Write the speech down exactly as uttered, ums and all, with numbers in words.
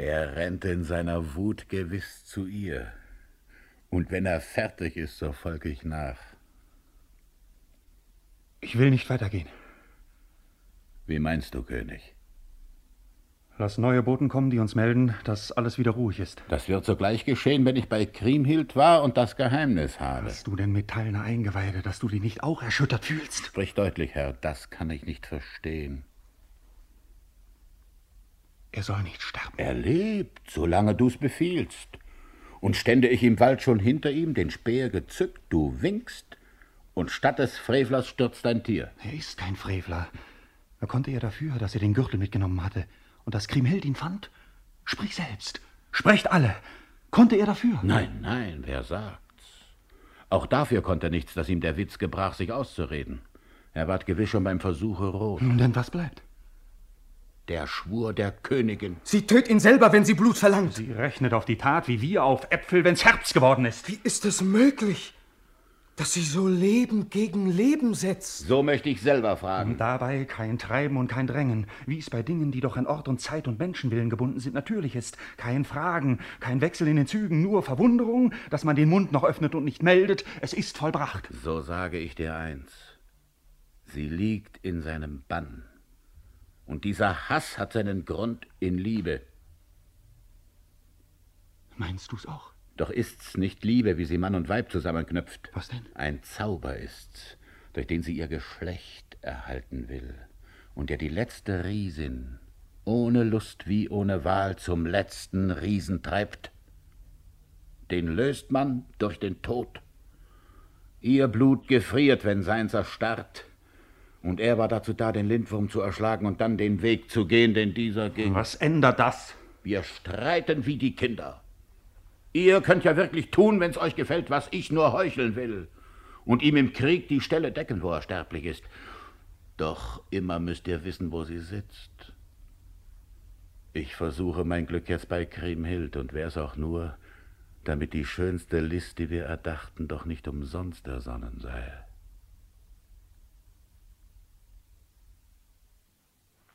Er rennt in seiner Wut gewiss zu ihr. Und wenn er fertig ist, so folge ich nach. Ich will nicht weitergehen. Wie meinst du, König? Lass neue Boten kommen, die uns melden, dass alles wieder ruhig ist. Das wird sogleich geschehen, wenn ich bei Kriemhild war und das Geheimnis habe. Hast du denn metallene Eingeweide, dass du dich nicht auch erschüttert fühlst? Sprich deutlich, Herr, das kann ich nicht verstehen. Er soll nicht sterben. Er lebt, solange du's befiehlst. Und stände ich im Wald schon hinter ihm, den Speer gezückt, du winkst, und statt des Frevlers stürzt ein Tier. Er ist kein Frevler. Wer konnte er dafür, dass er den Gürtel mitgenommen hatte und dass Kriemhild ihn fand? Sprich selbst. Sprecht alle. Konnte er dafür? Nein, nein, wer sagt's? Auch dafür konnte nichts, dass ihm der Witz gebrach, sich auszureden. Er ward gewiss schon beim Versuche rot. Nun denn, was bleibt? Der Schwur der Königin. Sie tötet ihn selber, wenn sie Blut verlangt. Sie rechnet auf die Tat, wie wir auf Äpfel, wenn's Herbst geworden ist. Wie ist es möglich, dass sie so Leben gegen Leben setzt? So möchte ich selber fragen. Und dabei kein Treiben und kein Drängen, wie es bei Dingen, die doch an Ort und Zeit und Menschenwillen gebunden sind, natürlich ist. Kein Fragen, kein Wechsel in den Zügen, nur Verwunderung, dass man den Mund noch öffnet und nicht meldet. Es ist vollbracht. So sage ich dir eins. Sie liegt in seinem Bann. Und dieser Hass hat seinen Grund in Liebe. Meinst du's auch? Doch ist's nicht Liebe, wie sie Mann und Weib zusammenknüpft. Was denn? Ein Zauber ist's, durch den sie ihr Geschlecht erhalten will und der die letzte Riesin ohne Lust wie ohne Wahl zum letzten Riesen treibt. Den löst man durch den Tod. Ihr Blut gefriert, wenn seins erstarrt. Und er war dazu da, den Lindwurm zu erschlagen und dann den Weg zu gehen, den dieser ging. Was ändert das? Wir streiten wie die Kinder. Ihr könnt ja wirklich tun, wenn's euch gefällt, was ich nur heucheln will. Und ihm im Krieg die Stelle decken, wo er sterblich ist. Doch immer müsst ihr wissen, wo sie sitzt. Ich versuche mein Glück jetzt bei Kriemhild und wär's auch nur, damit die schönste List, die wir erdachten, doch nicht umsonst ersonnen sei.